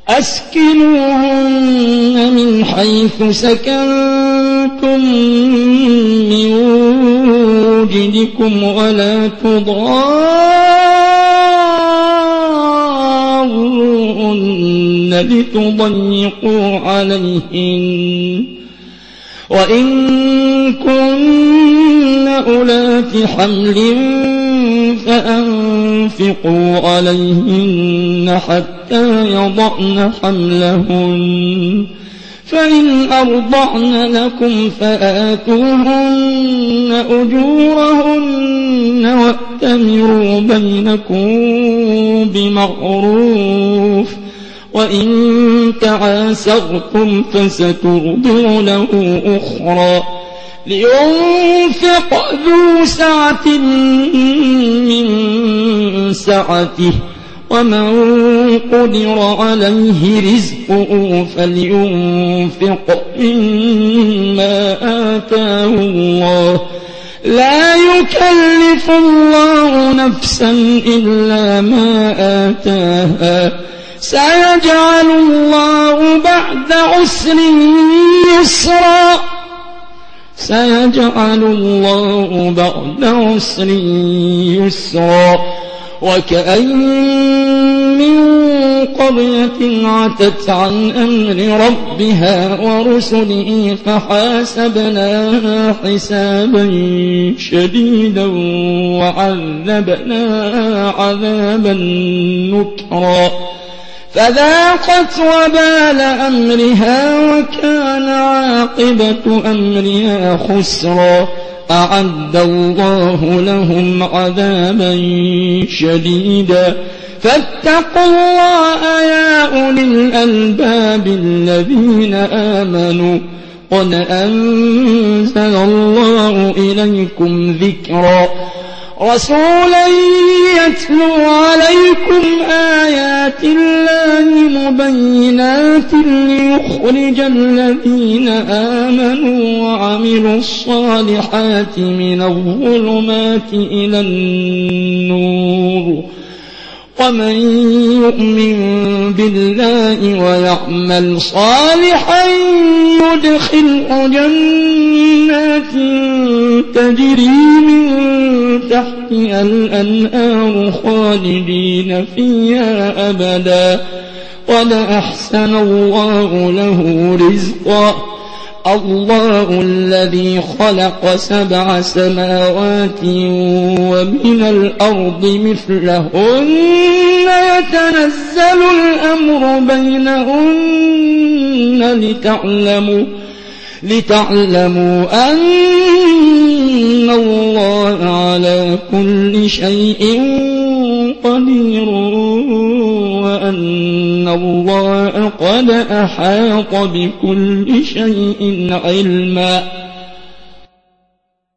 أسكنوهن من حيث سكنتم من وجدكم ولا تضاروهن لتضيقوا عليهن وإن كن أولات حمل فأنفقوا عليهن حتى يضعن حملهن فإن أرضعن لكم فآتوهن أجورهن وأتمروا بينكم بمعروف وإن تعاسرتم فسترضع له أخرى لينفق ذو سعة من سعته ومن قدر عليه رزقه فلينفق مما آتاه الله لا يكلف الله نفسا إلا ما آتاها سيجعل الله بعد عسر يسرا وكأين من قرية عتت عن أمر ربها ورسله فحاسبناها حسابا شديدا وعذبناها عذابا نكرا فذاقت وبال أمرها وكان عاقبة أمرها خسرا أعد الله لهم عذابا شديدا فاتقوا الله يا أولي الألباب الذين آمنوا قد أنزل الله إليكم ذكرا رسولا يتلو عليكم آيات الله مبينات ليخرج الذين آمنوا وعملوا الصالحات من الظلمات إلى النور ومن يؤمن بالله ويعمل صالحا يدخله جنات تجري من تحتها الأنهار خالدين فيها أبدا قد أحسن الله له رزقا الله الذي خلق 7 سماوات ومن الأرض مثلهن يتنزل الأمر بينهن لتعلموا أن الله على كل شيء قدير وأن الله قد أحاط بكل شيء علما